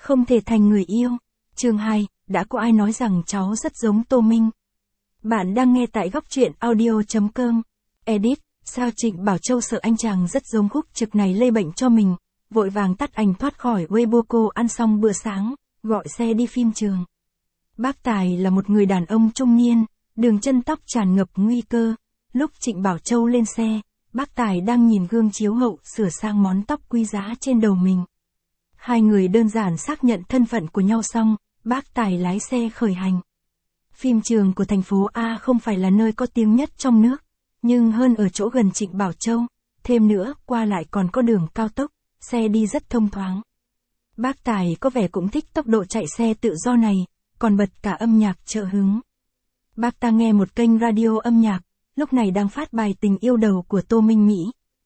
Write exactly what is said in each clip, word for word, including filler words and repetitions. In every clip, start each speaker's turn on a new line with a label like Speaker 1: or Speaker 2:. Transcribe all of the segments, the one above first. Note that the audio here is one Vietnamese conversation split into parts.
Speaker 1: Không thể thành người yêu. Chương hai, đã có ai nói rằng cháu rất giống Tô Minh? Bạn đang nghe tại góc truyện audio chấm com. Edit, sao Trịnh Bảo Châu sợ anh chàng rất giống Khúc Trực này lây bệnh cho mình, vội vàng tắt ảnh thoát khỏi Weibo. Cô ăn xong bữa sáng, gọi xe đi phim trường. Bác Tài là một người đàn ông trung niên, đường chân tóc tràn ngập nguy cơ. Lúc Trịnh Bảo Châu lên xe, bác Tài đang nhìn gương chiếu hậu sửa sang món tóc quý giá trên đầu mình. Hai người đơn giản xác nhận thân phận của nhau xong, bác Tài lái xe khởi hành. Phim trường của thành phố A không phải là nơi có tiếng nhất trong nước, nhưng hơn ở chỗ gần Trịnh Bảo Châu, thêm nữa qua lại còn có đường cao tốc, xe đi rất thông thoáng. Bác Tài có vẻ cũng thích tốc độ chạy xe tự do này, còn bật cả âm nhạc trợ hứng. Bác ta nghe một kênh radio âm nhạc, lúc này đang phát bài Tình Yêu Đầu của Tô Minh Mỹ.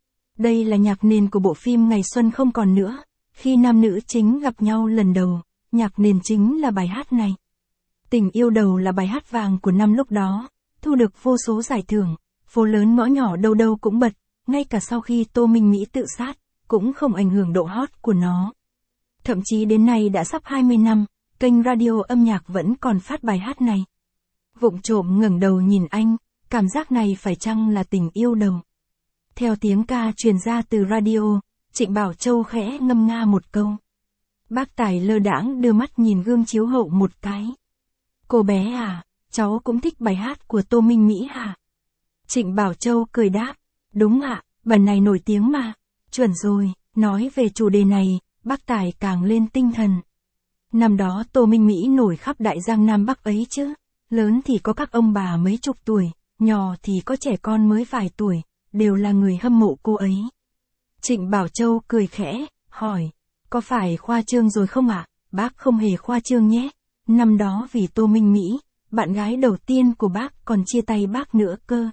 Speaker 1: Đây là nhạc nền của bộ phim Ngày Xuân Không Còn Nữa, khi nam nữ chính gặp nhau lần đầu, nhạc nền chính là bài hát này. Tình Yêu Đầu là bài hát vàng của năm lúc đó, thu được vô số giải thưởng, phố lớn ngõ nhỏ đâu đâu cũng bật, ngay cả sau khi Tô Minh Mỹ tự sát, cũng không ảnh hưởng độ hot của nó. Thậm chí đến nay đã sắp hai mươi năm, kênh radio âm nhạc vẫn còn phát bài hát này. Vụng trộm ngẩng đầu nhìn anh, cảm giác này phải chăng là tình yêu đầu? Theo tiếng ca truyền ra từ radio, Trịnh Bảo Châu khẽ ngâm nga một câu. Bác Tài lơ đãng đưa mắt nhìn gương chiếu hậu một cái. Cô bé à, cháu cũng thích bài hát của Tô Minh Mỹ hả? Trịnh Bảo Châu cười đáp, đúng ạ, bản này nổi tiếng mà. Chuẩn rồi, nói về chủ đề này, bác Tài càng lên tinh thần. Năm đó Tô Minh Mỹ nổi khắp đại giang Nam Bắc ấy chứ, lớn thì có các ông bà mấy chục tuổi, nhỏ thì có trẻ con mới vài tuổi, đều là người hâm mộ cô ấy. Trịnh Bảo Châu cười khẽ, hỏi, có phải khoa trương rồi không ạ? Bác không hề khoa trương nhé. Năm đó vì Tô Minh Mỹ, bạn gái đầu tiên của bác còn chia tay bác nữa cơ.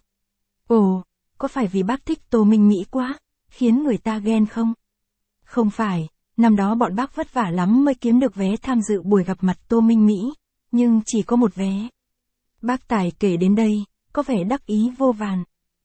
Speaker 1: Ồ, có phải vì bác thích Tô Minh Mỹ quá, khiến người ta ghen không? Không phải, năm đó bọn bác vất vả lắm mới kiếm được vé tham dự buổi gặp mặt Tô Minh Mỹ, nhưng chỉ có một vé. Bác Tài kể đến đây, có vẻ đắc ý vô vàn.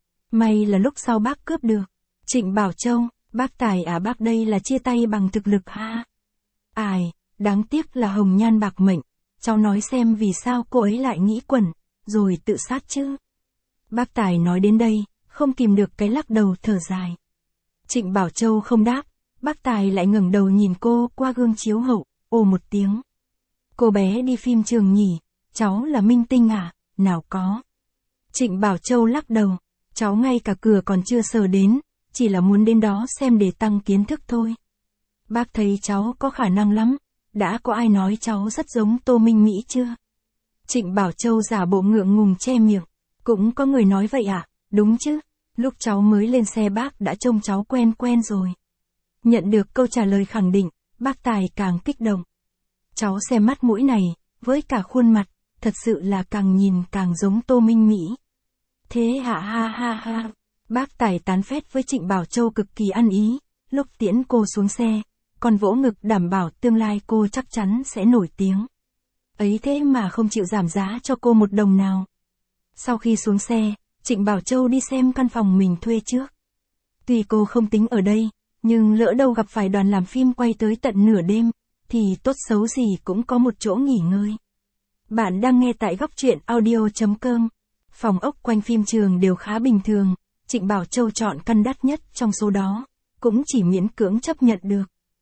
Speaker 1: May là lúc sau bác cướp được. Trịnh Bảo Châu, bác Tài à, bác đây là chia tay bằng thực lực ha. Ai, đáng tiếc là hồng nhan bạc mệnh, cháu nói xem vì sao cô ấy lại nghĩ quẩn, rồi tự sát chứ. Bác Tài nói đến đây, không kìm được cái lắc đầu thở dài. Trịnh Bảo Châu không đáp, bác Tài lại ngẩng đầu nhìn cô qua gương chiếu hậu, ồ một tiếng. Cô bé đi phim trường nhỉ, cháu là minh tinh à, nào có. Trịnh Bảo Châu lắc đầu, cháu ngay cả cửa còn chưa sờ đến, chỉ là muốn đến đó xem để tăng kiến thức thôi. Bác thấy cháu có khả năng lắm, đã có ai nói cháu rất giống Tô Minh Mỹ chưa? Trịnh Bảo Châu giả bộ ngượng ngùng che miệng, cũng có người nói vậy à, đúng chứ, lúc cháu mới lên xe bác đã trông cháu quen quen rồi. Nhận được câu trả lời khẳng định, bác Tài càng kích động. Cháu xem mắt mũi này, với cả khuôn mặt, thật sự là càng nhìn càng giống Tô Minh Mỹ. Thế hả ha ha ha. Bác Tài tán phét với Trịnh Bảo Châu cực kỳ ăn ý, lúc tiễn cô xuống xe, còn vỗ ngực đảm bảo tương lai cô chắc chắn sẽ nổi tiếng. Ấy thế mà không chịu giảm giá cho cô một đồng nào. Sau khi xuống xe, Trịnh Bảo Châu đi xem căn phòng mình thuê trước. Tuy cô không tính ở đây, nhưng lỡ đâu gặp phải đoàn làm phim quay tới tận nửa đêm, thì tốt xấu gì cũng có một chỗ nghỉ ngơi. Bạn đang nghe tại góc truyện audio chấm com. Phòng ốc quanh phim trường đều khá bình thường, Trịnh Bảo Châu chọn căn đắt nhất trong số đó, cũng chỉ miễn cưỡng chấp nhận được.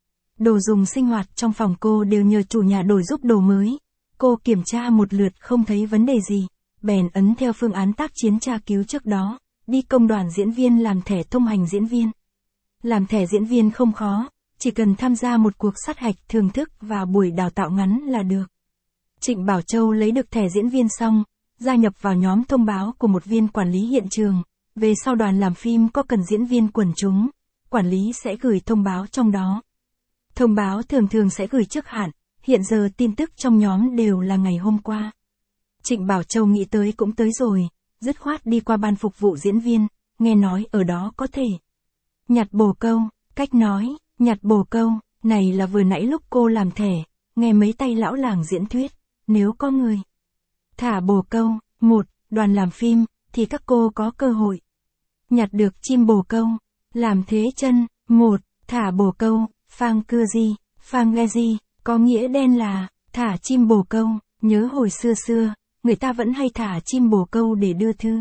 Speaker 1: Đồ dùng sinh hoạt trong phòng cô đều nhờ chủ nhà đổi giúp đồ mới. Cô kiểm tra một lượt không thấy vấn đề gì, bèn ấn theo phương án tác chiến tra cứu trước đó, đi công đoàn diễn viên làm thẻ thông hành diễn viên. Làm thẻ diễn viên không khó, chỉ cần tham gia một cuộc sát hạch thưởng thức và buổi đào tạo ngắn là được. Trịnh Bảo Châu lấy được thẻ diễn viên xong, gia nhập vào nhóm thông báo của một viên quản lý hiện trường. Về sau đoàn làm phim có cần diễn viên quần chúng, quản lý sẽ gửi thông báo trong đó. Thông báo thường thường sẽ gửi trước hạn, hiện giờ tin tức trong nhóm đều là ngày hôm qua. Trịnh Bảo Châu nghĩ tới cũng tới rồi, dứt khoát đi qua ban phục vụ diễn viên, nghe nói ở đó có thể nhặt bồ câu, cách nói, nhặt bồ câu, này là vừa nãy lúc cô làm thẻ, nghe mấy tay lão làng diễn thuyết, nếu có người thả bồ câu, một, đoàn làm phim, thì các cô có cơ hội nhặt được chim bồ câu. Làm thế chân, một, thả bồ câu, phang cưa di, phang nghe di, Có nghĩa đen là, thả chim bồ câu, nhớ hồi xưa xưa, người ta vẫn hay thả chim bồ câu để đưa thư.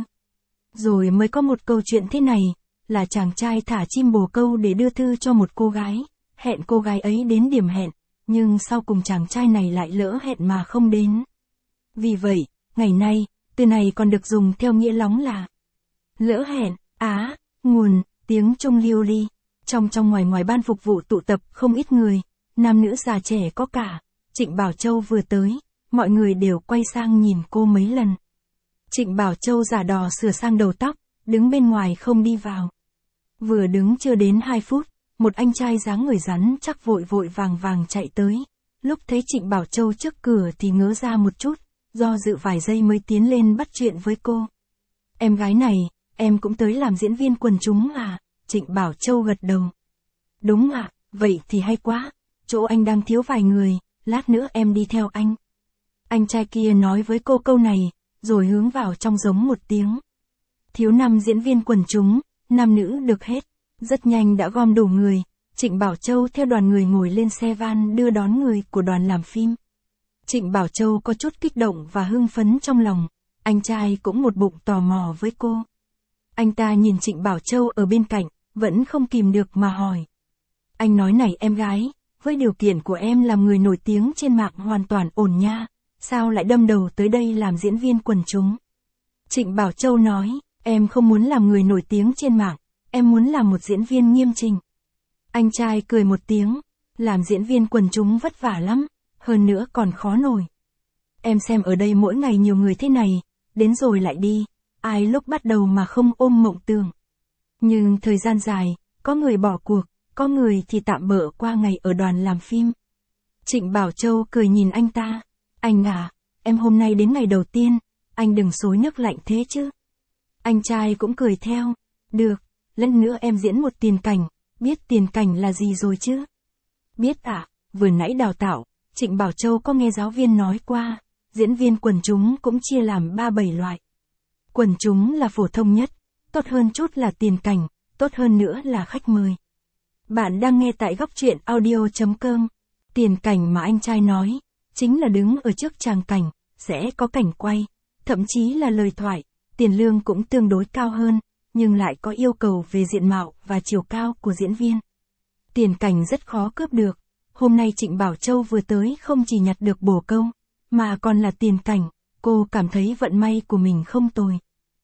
Speaker 1: Rồi mới có một câu chuyện thế này, là chàng trai thả chim bồ câu để đưa thư cho một cô gái, hẹn cô gái ấy đến điểm hẹn, nhưng sau cùng chàng trai này lại lỡ hẹn mà không đến. Vì vậy, ngày nay, từ này còn được dùng theo nghĩa lóng là lỡ hẹn, á, nguồn, tiếng Trung liêu ly. Trong trong ngoài ngoài ban phục vụ tụ tập không ít người, nam nữ già trẻ có cả. Trịnh Bảo Châu vừa tới, mọi người đều quay sang nhìn cô mấy lần. Trịnh Bảo Châu giả đò sửa sang đầu tóc, đứng bên ngoài không đi vào. Vừa đứng chưa đến hai phút, một anh trai dáng người rắn chắc vội vội vàng vàng chạy tới. Lúc thấy Trịnh Bảo Châu trước cửa thì ngớ ra một chút, do dự vài giây mới tiến lên bắt chuyện với cô. Em gái này, em cũng tới làm diễn viên quần chúng à? Trịnh Bảo Châu gật đầu. Đúng ạ, à, vậy thì hay quá, chỗ anh đang thiếu vài người, lát nữa em đi theo anh. Anh trai kia nói với cô câu này, rồi hướng vào trong giống một tiếng. Thiếu năm diễn viên quần chúng, nam nữ được hết. Rất nhanh đã gom đủ người, Trịnh Bảo Châu theo đoàn người ngồi lên xe van đưa đón người của đoàn làm phim. Trịnh Bảo Châu có chút kích động và hưng phấn trong lòng, anh trai cũng một bụng tò mò với cô. Anh ta nhìn Trịnh Bảo Châu ở bên cạnh, vẫn không kìm được mà hỏi. Anh nói này em gái, với điều kiện của em làm người nổi tiếng trên mạng hoàn toàn ổn nha, sao lại đâm đầu tới đây làm diễn viên quần chúng? Trịnh Bảo Châu nói, em không muốn làm người nổi tiếng trên mạng, em muốn làm một diễn viên nghiêm chỉnh. Anh trai cười một tiếng, làm diễn viên quần chúng vất vả lắm, hơn nữa còn khó nổi. Em xem ở đây mỗi ngày nhiều người thế này, đến rồi lại đi, ai lúc bắt đầu mà không ôm mộng tưởng. Nhưng thời gian dài, có người bỏ cuộc, có người thì tạm bợ qua ngày ở đoàn làm phim. Trịnh Bảo Châu cười nhìn anh ta, anh à, em hôm nay đến ngày đầu tiên, anh đừng xối nước lạnh thế chứ. Anh trai cũng cười theo, được, lần nữa em diễn một tiền cảnh, biết tiền cảnh là gì rồi chứ? Biết ạ, à, vừa nãy đào tạo, Trịnh Bảo Châu có nghe giáo viên nói qua, diễn viên quần chúng cũng chia làm ba bảy loại. Quần chúng là phổ thông nhất, tốt hơn chút là tiền cảnh, tốt hơn nữa là khách mời. Bạn đang nghe tại góc truyện audio chấm com. Tiền cảnh mà anh trai nói, chính là đứng ở trước tràng cảnh, sẽ có cảnh quay, thậm chí là lời thoại, tiền lương cũng tương đối cao hơn, nhưng lại có yêu cầu về diện mạo và chiều cao của diễn viên. Tiền cảnh rất khó cướp được, hôm nay Trịnh Bảo Châu vừa tới không chỉ nhặt được bồ câu, mà còn là tiền cảnh, cô cảm thấy vận may của mình không tồi.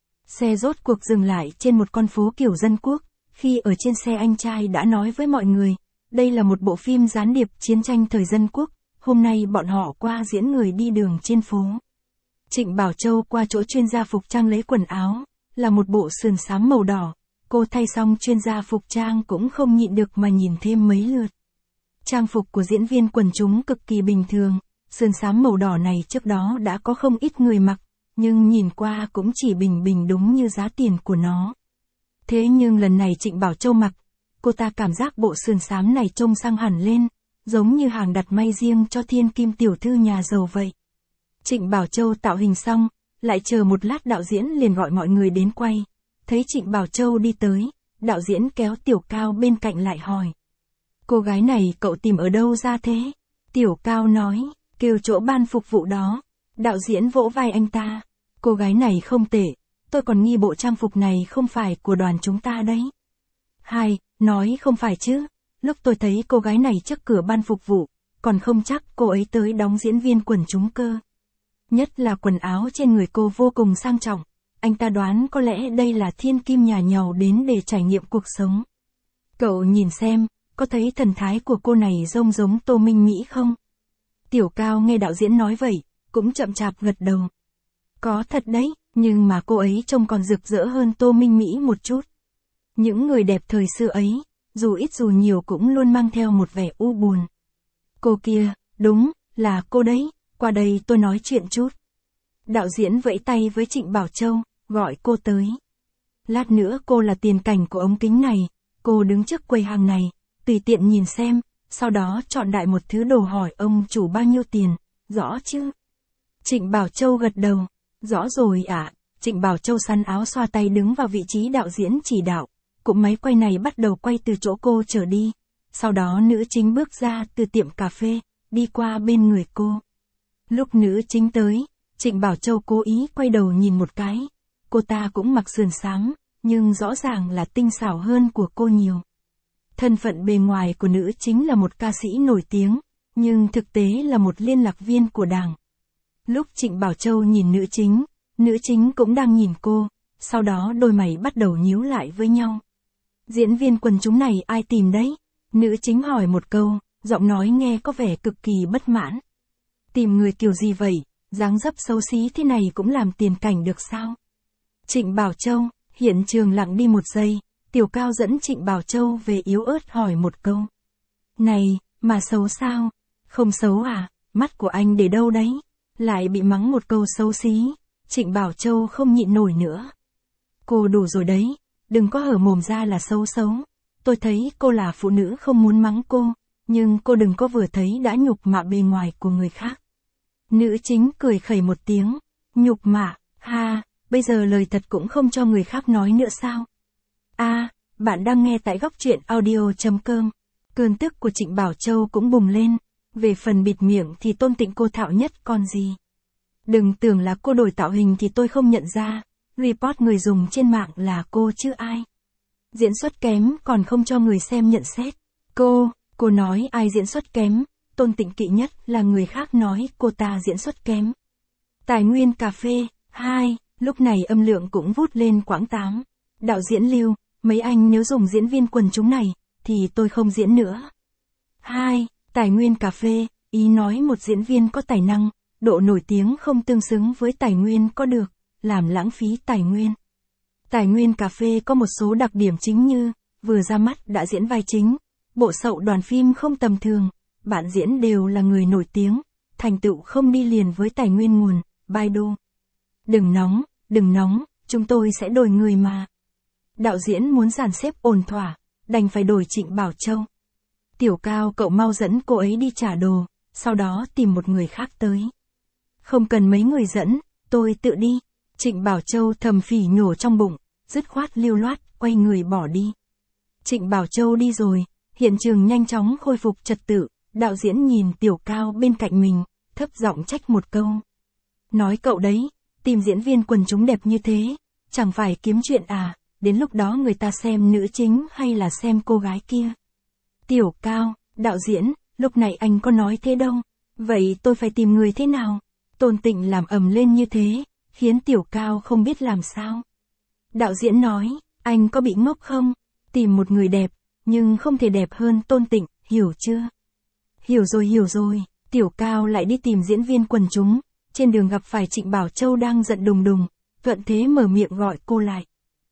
Speaker 1: Xe rốt cuộc dừng lại trên một con phố kiểu dân quốc, khi ở trên xe anh trai đã nói với mọi người, đây là một bộ phim gián điệp chiến tranh thời dân quốc, hôm nay bọn họ qua diễn người đi đường trên phố. Trịnh Bảo Châu qua chỗ chuyên gia phục trang lấy quần áo, là một bộ sườn xám màu đỏ, cô thay xong chuyên gia phục trang cũng không nhịn được mà nhìn thêm mấy lượt. Trang phục của diễn viên quần chúng cực kỳ bình thường, sườn xám màu đỏ này trước đó đã có không ít người mặc, nhưng nhìn qua cũng chỉ bình bình đúng như giá tiền của nó. Thế nhưng lần này Trịnh Bảo Châu mặc, cô ta cảm giác bộ sườn xám này trông sang hẳn lên, giống như hàng đặt may riêng cho thiên kim tiểu thư nhà giàu vậy. Trịnh Bảo Châu tạo hình xong, lại chờ một lát đạo diễn liền gọi mọi người đến quay. Thấy Trịnh Bảo Châu đi tới, đạo diễn kéo Tiểu Cao bên cạnh lại hỏi. Cô gái này cậu tìm ở đâu ra thế? Tiểu Cao nói, kêu chỗ ban phục vụ đó. Đạo diễn vỗ vai anh ta. Cô gái này không tệ, tôi còn nghi bộ trang phục này không phải của đoàn chúng ta đấy. Hai, nói không phải chứ, lúc tôi thấy cô gái này trước cửa ban phục vụ, còn không chắc cô ấy tới đóng diễn viên quần chúng cơ. Nhất là quần áo trên người cô vô cùng sang trọng, anh ta đoán có lẽ đây là thiên kim nhà giàu đến để trải nghiệm cuộc sống. Cậu nhìn xem, có thấy thần thái của cô này rông giống Tô Minh Mỹ không? Tiểu Cao nghe đạo diễn nói vậy, cũng chậm chạp gật đầu. Có thật đấy, nhưng mà cô ấy trông còn rực rỡ hơn Tô Minh Mỹ một chút. Những người đẹp thời xưa ấy, dù ít dù nhiều cũng luôn mang theo một vẻ u buồn. Cô kia, đúng, là cô đấy, qua đây tôi nói chuyện chút. Đạo diễn vẫy tay với Trịnh Bảo Châu, gọi cô tới. Lát nữa cô là tiền cảnh của ống kính này, cô đứng trước quầy hàng này, tùy tiện nhìn xem, sau đó chọn đại một thứ đồ hỏi ông chủ bao nhiêu tiền, rõ chứ? Trịnh Bảo Châu gật đầu, rõ rồi ạ. À. Trịnh Bảo Châu sắn áo xoa tay đứng vào vị trí đạo diễn chỉ đạo, cụm máy quay này bắt đầu quay từ chỗ cô trở đi. Sau đó nữ chính bước ra từ tiệm cà phê, đi qua bên người cô. Lúc nữ chính tới, Trịnh Bảo Châu cố ý quay đầu nhìn một cái. Cô ta cũng mặc sườn xám, nhưng rõ ràng là tinh xảo hơn của cô nhiều. Thân phận bề ngoài của nữ chính là một ca sĩ nổi tiếng, nhưng thực tế là một liên lạc viên của đảng. Lúc Trịnh Bảo Châu nhìn nữ chính, nữ chính cũng đang nhìn cô, sau đó đôi mày bắt đầu nhíu lại với nhau. Diễn viên quần chúng này ai tìm đấy? Nữ chính hỏi một câu, giọng nói nghe có vẻ cực kỳ bất mãn. Tìm người kiểu gì vậy, dáng dấp xấu xí thế này cũng làm tiền cảnh được sao? Trịnh Bảo Châu, hiện trường lặng đi một giây, Tiểu Cao dẫn Trịnh Bảo Châu về yếu ớt hỏi một câu. Này, mà xấu sao? Không xấu à, mắt của anh để đâu đấy? Lại bị mắng một câu xấu xí, Trịnh Bảo Châu không nhịn nổi nữa. Cô đủ rồi đấy, đừng có hở mồm ra là xấu xấu. Tôi thấy cô là phụ nữ không muốn mắng cô, nhưng cô đừng có vừa thấy đã nhục mạ bề ngoài của người khác. Nữ chính cười khẩy một tiếng, nhục mạ, ha, bây giờ lời thật cũng không cho người khác nói nữa sao? A, à, bạn đang nghe tại góc truyện audio chấm com. Cơn tức của Trịnh Bảo Châu cũng bùng lên, về phần bịt miệng thì Tôn Tịnh cô thạo nhất còn gì. Đừng tưởng là cô đổi tạo hình thì tôi không nhận ra, report người dùng trên mạng là cô chứ ai. Diễn xuất kém còn không cho người xem nhận xét. Cô, cô nói ai diễn xuất kém, Tôn Tịnh kỵ nhất là người khác nói cô ta diễn xuất kém. Tài nguyên cà phê, hai, lúc này âm lượng cũng vút lên quãng tám. Đạo diễn Lưu, mấy anh nếu dùng diễn viên quần chúng này, thì tôi không diễn nữa. Hai, tài nguyên cà phê, ý nói một diễn viên có tài năng, độ nổi tiếng không tương xứng với tài nguyên có được, làm lãng phí tài nguyên. Tài nguyên cà phê có một số đặc điểm chính như, vừa ra mắt đã diễn vai chính, bộ sậu đoàn phim không tầm thường, bạn diễn đều là người nổi tiếng, thành tựu không đi liền với tài nguyên nguồn, Baidu. Đừng nóng, đừng nóng, chúng tôi sẽ đổi người mà. Đạo diễn muốn dàn xếp ổn thỏa, đành phải đổi Trịnh Bảo Châu. Tiểu Cao cậu mau dẫn cô ấy đi trả đồ, sau đó tìm một người khác tới. Không cần mấy người dẫn, tôi tự đi. Trịnh Bảo Châu thầm phỉ nhổ trong bụng, dứt khoát lưu loát, quay người bỏ đi. Trịnh Bảo Châu đi rồi, hiện trường nhanh chóng khôi phục trật tự, đạo diễn nhìn Tiểu Cao bên cạnh mình, thấp giọng trách một câu. Nói cậu đấy, tìm diễn viên quần chúng đẹp như thế, chẳng phải kiếm chuyện à, đến lúc đó người ta xem nữ chính hay là xem cô gái kia. Tiểu Cao, đạo diễn, lúc này anh có nói thế đâu, vậy tôi phải tìm người thế nào? Tôn Tịnh làm ầm lên như thế, khiến Tiểu Cao không biết làm sao. Đạo diễn nói, anh có bị ngốc không? Tìm một người đẹp, nhưng không thể đẹp hơn Tôn Tịnh, hiểu chưa? Hiểu rồi hiểu rồi, Tiểu Cao lại đi tìm diễn viên quần chúng, trên đường gặp phải Trịnh Bảo Châu đang giận đùng đùng, thuận thế mở miệng gọi cô lại.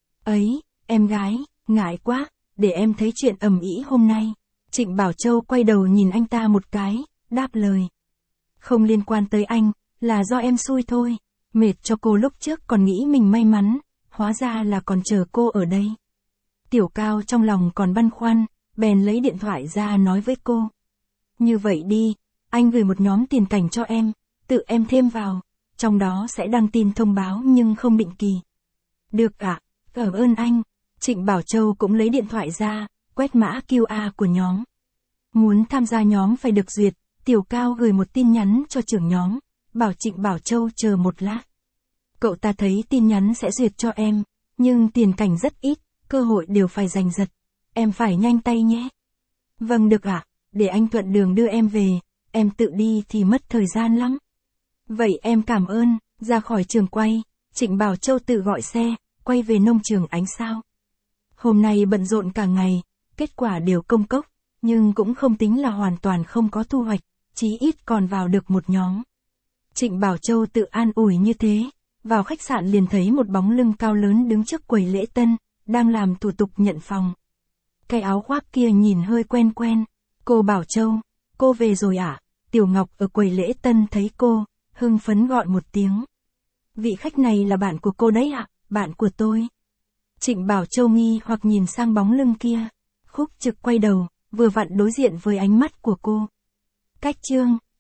Speaker 1: Ấy, em gái, ngại quá, để em thấy chuyện ầm ĩ hôm nay. Trịnh Bảo Châu quay đầu nhìn anh ta một cái, đáp lời. Không liên quan tới anh, là do em xui thôi. Mệt cho cô lúc trước còn nghĩ mình may mắn, hóa ra là còn chờ cô ở đây. Tiểu Cao trong lòng còn băn khoăn, bèn lấy điện thoại ra nói với cô. Như vậy đi, anh gửi một nhóm tiền cảnh cho em, tự em thêm vào, trong đó sẽ đăng tin thông báo nhưng không định kỳ. Được ạ, à, cảm ơn anh. Trịnh Bảo Châu cũng lấy điện thoại ra, quét mã quy rờ của nhóm. Muốn tham gia nhóm phải được duyệt, Tiểu Cao gửi một tin nhắn cho trưởng nhóm, bảo Trịnh Bảo Châu chờ một lát. Cậu ta thấy tin nhắn sẽ duyệt cho em, nhưng tiền cảnh rất ít, cơ hội đều phải giành giật. Em phải nhanh tay nhé. Vâng được ạ, à, để anh thuận đường đưa em về, em tự đi thì mất thời gian lắm. Vậy em cảm ơn. Ra khỏi trường quay, Trịnh Bảo Châu tự gọi xe, quay về nông trường Ánh Sao. Hôm nay bận rộn cả ngày, kết quả đều công cốc, nhưng cũng không tính là hoàn toàn không có thu hoạch, chí ít còn vào được một nhóm. Trịnh Bảo Châu tự an ủi như thế, vào khách sạn liền thấy một bóng lưng cao lớn đứng trước quầy lễ tân, đang làm thủ tục nhận phòng. Cái áo khoác kia nhìn hơi quen quen. Cô Bảo Châu, cô về rồi à? Tiểu Ngọc ở quầy lễ tân thấy cô, hưng phấn gọi một tiếng. Vị khách này là bạn của cô đấy ạ, à? Bạn của tôi. Trịnh Bảo Châu nghi hoặc nhìn sang bóng lưng kia. Khúc Trực quay đầu, vừa vặn đối diện với ánh mắt của cô. Cách Trương,